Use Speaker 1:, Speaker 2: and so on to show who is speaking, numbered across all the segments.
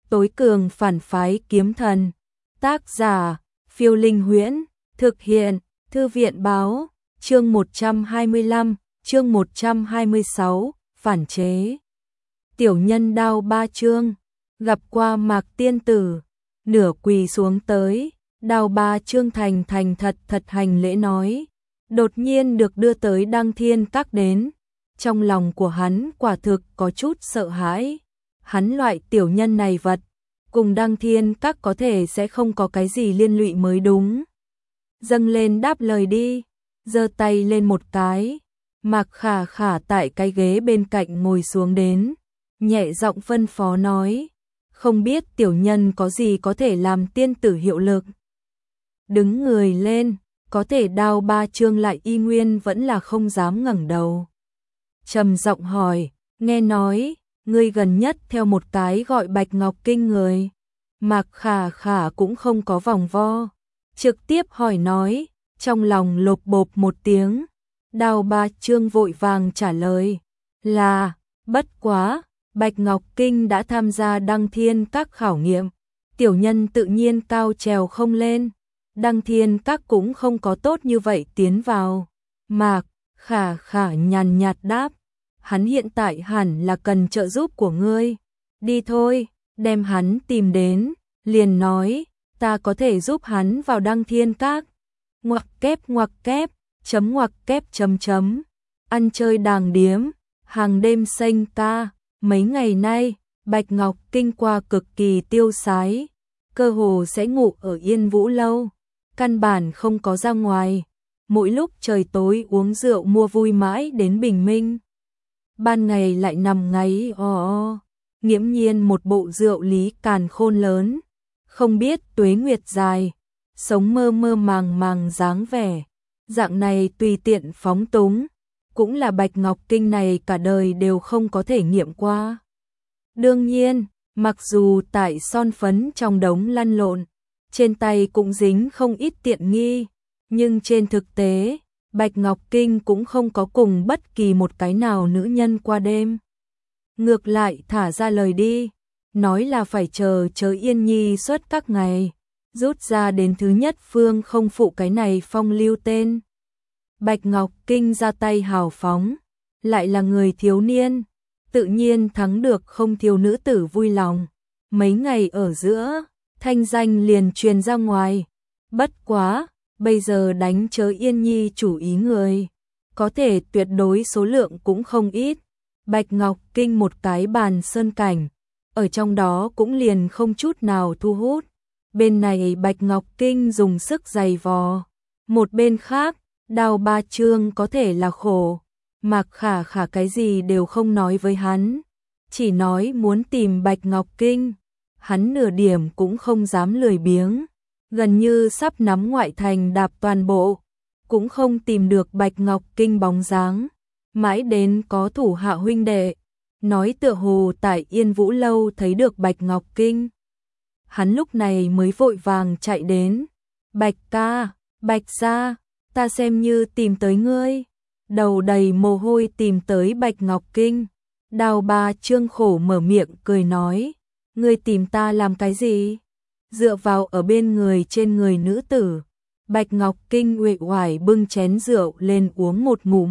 Speaker 1: Tối cường phản phái kiếm thần. Tác giả, Phiêu Linh Huyễn. Thực hiện, Thư viện báo. Chương 125, chương 126, phản chế. Tiểu nhân đao ba chương, gặp qua Mạc tiên tử, nửa quỳ xuống tới, đao ba chương thành thật hành lễ nói. Đột nhiên được đưa tới Đăng Thiên Các đến, trong lòng của hắn quả thực có chút sợ hãi. Hắn loại tiểu nhân này vật, cùng Đăng Thiên Các có thể sẽ không có cái gì liên lụy mới đúng. Dâng lên đáp lời đi, giơ tay lên một cái, Mạc Khả Khả tại cái ghế bên cạnh ngồi xuống đến, nhẹ giọng phân phó nói, không biết tiểu nhân có gì có thể làm tiên tử hiệu lực. Đứng người lên, có thể đao ba chương lại y nguyên vẫn là không dám ngẩng đầu. Trầm giọng hỏi, nghe nói, ngươi gần nhất theo một cái gọi Bạch Ngọc Kinh người. Mạc Khả Khả cũng không có vòng vo, trực tiếp hỏi nói, trong lòng lộp bộp một tiếng. Đao ba chương vội vàng trả lời, là, bất quá, Bạch Ngọc Kinh đã tham gia Đăng Thiên Các khảo nghiệm, tiểu nhân tự nhiên cao trèo không lên, Đăng Thiên Các cũng không có tốt như vậy tiến vào. Mạc Khả Khả nhàn nhạt đáp, hắn hiện tại hẳn là cần trợ giúp của ngươi, đi thôi, đem hắn tìm đến, liền nói, ta có thể giúp hắn vào Đăng Thiên Các. Ngoặc kép, chấm ngoặc kép chấm, ăn chơi đàng điếm, hàng đêm xanh ca, mấy ngày nay, Bạch Ngọc Kinh qua cực kỳ tiêu sái, cơ hồ sẽ ngủ ở Yên Vũ Lâu, căn bản không có ra ngoài, mỗi lúc trời tối uống rượu mua vui mãi đến bình minh. Ban ngày lại nằm ngáy nghiễm nhiên một bộ rượu lý càn khôn lớn, không biết tuế nguyệt dài, sống mơ mơ màng dáng vẻ, dạng này tùy tiện phóng túng, cũng là Bạch Ngọc Kinh này cả đời đều không có thể nghiệm qua. Đương nhiên, mặc dù tại son phấn trong đống lăn lộn, trên tay cũng dính không ít tiện nghi, nhưng trên thực tế, Bạch Ngọc Kinh cũng không có cùng bất kỳ một cái nào nữ nhân qua đêm. Ngược lại thả ra lời đi, nói là phải chờ Yên Nhi xuất các ngày, rút ra đến thứ nhất phương không phụ cái này phong lưu tên. Bạch Ngọc Kinh ra tay hào phóng, lại là người thiếu niên, tự nhiên thắng được không thiếu nữ tử vui lòng. Mấy ngày ở giữa, thanh danh liền truyền ra ngoài, bất quá, bây giờ đánh Yên Nhi chủ ý người, có thể tuyệt đối số lượng cũng không ít. Bạch Ngọc Kinh một cái bàn sơn cảnh, ở trong đó cũng liền không chút nào thu hút. Bên này Bạch Ngọc Kinh dùng sức giày vò, một bên khác, đao ba chương có thể là khổ. Mạc Khả Khả cái gì đều không nói với hắn, chỉ nói muốn tìm Bạch Ngọc Kinh, hắn nửa điểm cũng không dám lười biếng, gần như sắp nắm ngoại thành đạp toàn bộ, cũng không tìm được Bạch Ngọc Kinh bóng dáng, mãi đến có thủ hạ huynh đệ, nói tựa hồ tại Yên Vũ Lâu thấy được Bạch Ngọc Kinh. Hắn lúc này mới vội vàng chạy đến, Bạch ca, Bạch gia, ta xem như tìm tới ngươi, đầu đầy mồ hôi tìm tới Bạch Ngọc Kinh. Đao ba chương khổ mở miệng cười nói, ngươi tìm ta làm cái gì? Dựa vào ở bên người trên người nữ tử, Bạch Ngọc Kinh uể oải bưng chén rượu lên uống một ngụm.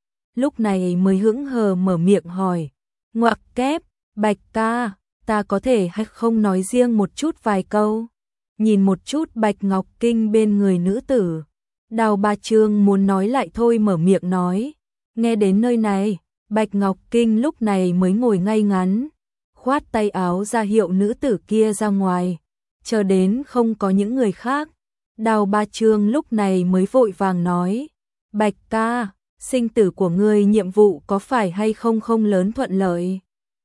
Speaker 1: Lúc này mới hững hờ mở miệng hỏi, ngoặc kép, Bạch ca, ta có thể hay không nói riêng một chút vài câu? Nhìn một chút Bạch Ngọc Kinh bên người nữ tử, đao ba chương muốn nói lại thôi mở miệng nói. Nghe đến nơi này, Bạch Ngọc Kinh lúc này mới ngồi ngay ngắn, khoát tay áo ra hiệu nữ tử kia ra ngoài, chờ đến không có những người khác. Đao ba chương lúc này mới vội vàng nói, Bạch ca, sinh tử của ngươi nhiệm vụ có phải hay không không lớn thuận lợi?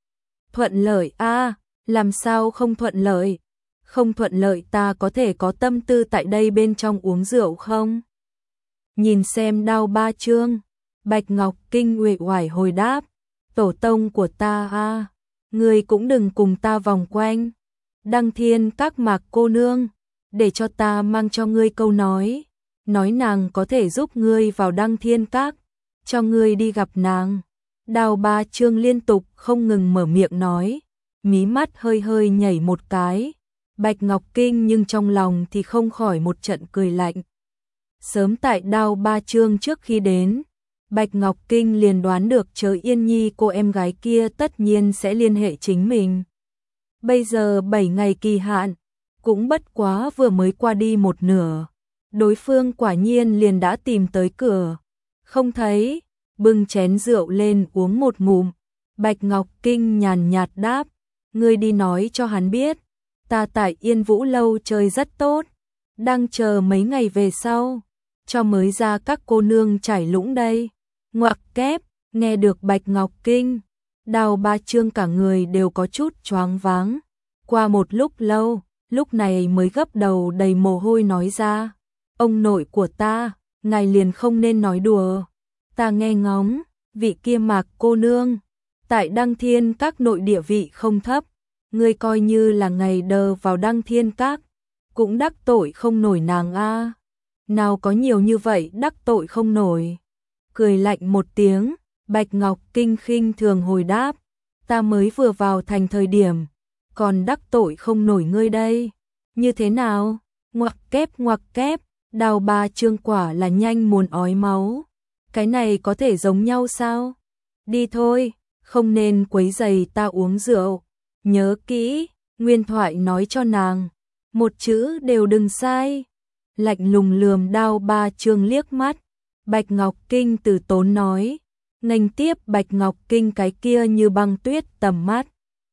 Speaker 1: Thuận lợi a, làm sao không thuận lợi? Không thuận lợi ta có thể có tâm tư tại đây bên trong uống rượu không? Nhìn xem đao ba chương, Bạch Ngọc Kinh uể oải hồi đáp, tổ tông của ta a, ngươi cũng đừng cùng ta vòng quanh. Đăng Thiên Các Mạc cô nương, để cho ta mang cho ngươi câu nói nàng có thể giúp ngươi vào Đăng Thiên Các, cho ngươi đi gặp nàng. Đao ba chương liên tục không ngừng mở miệng nói, mí mắt hơi hơi nhảy một cái. Bạch Ngọc Kinh nhưng trong lòng thì không khỏi một trận cười lạnh. Sớm tại Đao Ba Chương trước khi đến, Bạch Ngọc Kinh liền đoán được Chớ Yên Nhi cô em gái kia tất nhiên sẽ liên hệ chính mình. Bây giờ 7 ngày kỳ hạn, cũng bất quá vừa mới qua đi một nửa. Đối phương quả nhiên liền đã tìm tới cửa. Không thấy, bưng chén rượu lên uống một ngụm. Bạch Ngọc Kinh nhàn nhạt đáp, ngươi đi nói cho hắn biết, ta tại Yên Vũ Lâu chơi rất tốt, đang chờ mấy ngày về sau, cho mới ra các cô nương trải lũng đây. Ngoặc kép, nghe được Bạch Ngọc Kinh, Đao Ba Chương cả người đều có chút choáng váng. Qua một lúc lâu, lúc này mới gấp đầu đầy mồ hôi nói ra, ông nội của ta, ngài liền không nên nói đùa. Ta nghe ngóng, vị kia Mạc cô nương, tại Đăng Thiên Các nội địa vị không thấp, ngươi coi như là ngày đờ vào Đăng Thiên Các, cũng đắc tội không nổi nàng a. Nào có nhiều như vậy đắc tội không nổi. Cười lạnh một tiếng, Bạch Ngọc Kinh khinh thường hồi đáp, ta mới vừa vào thành thời điểm, còn đắc tội không nổi ngươi đây. Như thế nào? Ngoặc kép, Đao Ba Chương quả là nhanh muốn ói máu. Cái này có thể giống nhau sao? Đi thôi, không nên quấy rầy ta uống rượu. Nhớ kỹ, nguyên thoại nói cho nàng, một chữ đều đừng sai. Lạnh lùng lườm Đao Ba Chương liếc mắt. Bạch Ngọc Kinh từ tốn nói, nghênh tiếp Bạch Ngọc Kinh cái kia như băng tuyết tầm mắt.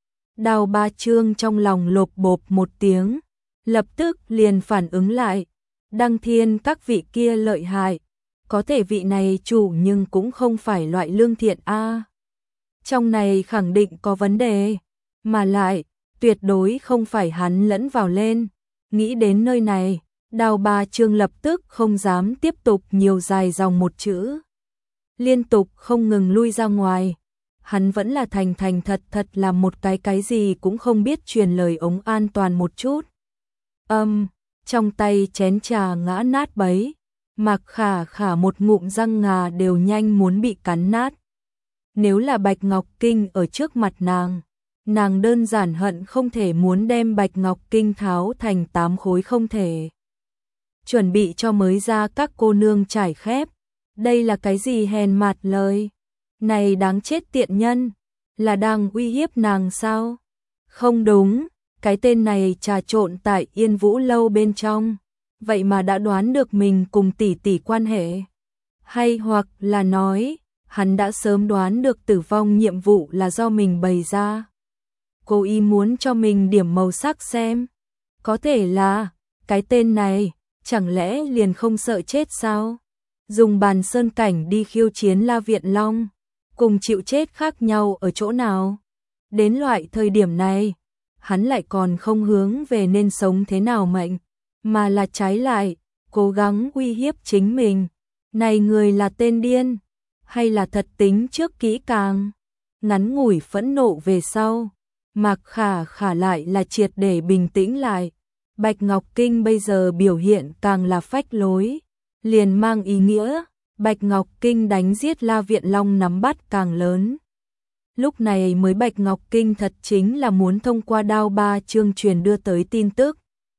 Speaker 1: Đao Ba Chương trong lòng lộp bộp một tiếng, lập tức liền phản ứng lại, Đăng Thiên Các vị kia lợi hại, có thể vị này chủ nhưng cũng không phải loại lương thiện a. Trong này khẳng định có vấn đề, mà lại tuyệt đối không phải hắn lẫn vào lên. Nghĩ đến nơi này, Đao Ba Chương lập tức không dám tiếp tục nhiều dài dòng một chữ. Liên tục không ngừng lui ra ngoài. Hắn vẫn là thành thành thật thật làm một cái gì cũng không biết truyền lời ống an toàn một chút. Trong tay chén trà ngã nát bấy. Mạc Khả Khả một ngụm răng ngà đều nhanh muốn bị cắn nát. Nếu là Bạch Ngọc Kinh ở trước mặt nàng đơn giản hận không thể muốn đem Bạch Ngọc Kinh tháo thành 8 khối không thể. Chuẩn bị cho mới ra các cô nương trải khép. Đây là cái gì hèn mạt lời? Này đáng chết tiện nhân, là đang uy hiếp nàng sao? Không đúng, cái tên này trà trộn tại Yên Vũ Lâu bên trong, vậy mà đã đoán được mình cùng tỷ tỷ quan hệ. Hay hoặc là nói, hắn đã sớm đoán được tử vong nhiệm vụ là do mình bày ra. Cô ý muốn cho mình điểm màu sắc xem. Có thể là, cái tên này, chẳng lẽ liền không sợ chết sao? Dùng bàn sơn cảnh đi khiêu chiến La Viện Long, cùng chịu chết khác nhau ở chỗ nào? Đến loại thời điểm này, hắn lại còn không hướng về nên sống thế nào mệnh, mà là trái lại, cố gắng uy hiếp chính mình. Này người là tên điên, hay là thật tính trước kỹ càng? Ngắn ngủi phẫn nộ về sau, Mạc Khả Khả lại là triệt để bình tĩnh lại. Bạch Ngọc Kinh bây giờ biểu hiện càng là phách lối, liền mang ý nghĩa, Bạch Ngọc Kinh đánh giết La Viện Long nắm bắt càng lớn. Lúc này mới Bạch Ngọc Kinh thật chính là muốn thông qua Đao Ba Chương truyền đưa tới tin tức.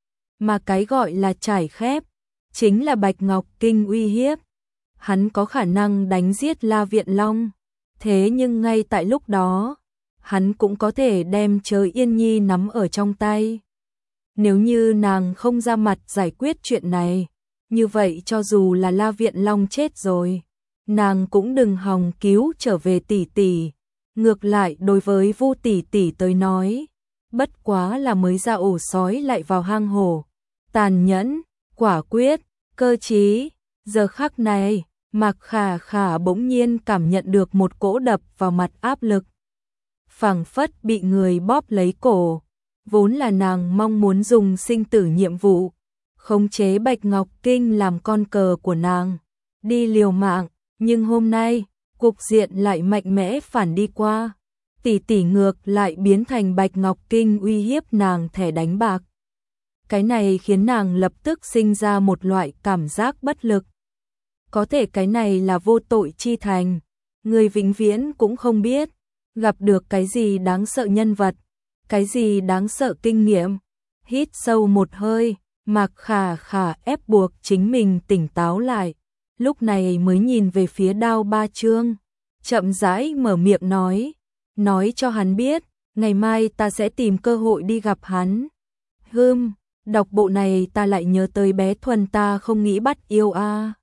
Speaker 1: Mà cái gọi là trải khép, chính là Bạch Ngọc Kinh uy hiếp. Hắn có khả năng đánh giết La Viện Long, thế nhưng ngay tại lúc đó, hắn cũng có thể đem Chớ Yên Nhi nắm ở trong tay. Nếu như nàng không ra mặt giải quyết chuyện này, như vậy cho dù là La Viện Long chết rồi, nàng cũng đừng hòng cứu trở về tỷ tỷ. Ngược lại đối với Vu tỷ tỷ tới nói, bất quá là mới ra ổ sói lại vào hang hổ. Tàn nhẫn, quả quyết, cơ trí. Giờ khắc này, Mạc Khả Khả bỗng nhiên cảm nhận được một cỗ đập vào mặt áp lực. Phảng phất bị người bóp lấy cổ. Vốn là nàng mong muốn dùng sinh tử nhiệm vụ, khống chế Bạch Ngọc Kinh làm con cờ của nàng, đi liều mạng, nhưng hôm nay, cục diện lại mạnh mẽ phản đi qua. Tỷ tỷ ngược lại biến thành Bạch Ngọc Kinh uy hiếp nàng thẻ đánh bạc. Cái này khiến nàng lập tức sinh ra một loại cảm giác bất lực. Có thể cái này là vô tội chi thành, người vĩnh viễn cũng không biết, gặp được cái gì đáng sợ nhân vật, Cái gì đáng sợ kinh nghiệm? Hít sâu một hơi, Mạc Khả Khả ép buộc chính mình tỉnh táo lại, lúc này mới nhìn về phía Đao Ba Chương, chậm rãi mở miệng nói cho hắn biết, ngày mai ta sẽ tìm cơ hội đi gặp hắn. Đọc bộ này ta lại nhớ tới bé Thuần ta không nghĩ bắt yêu a.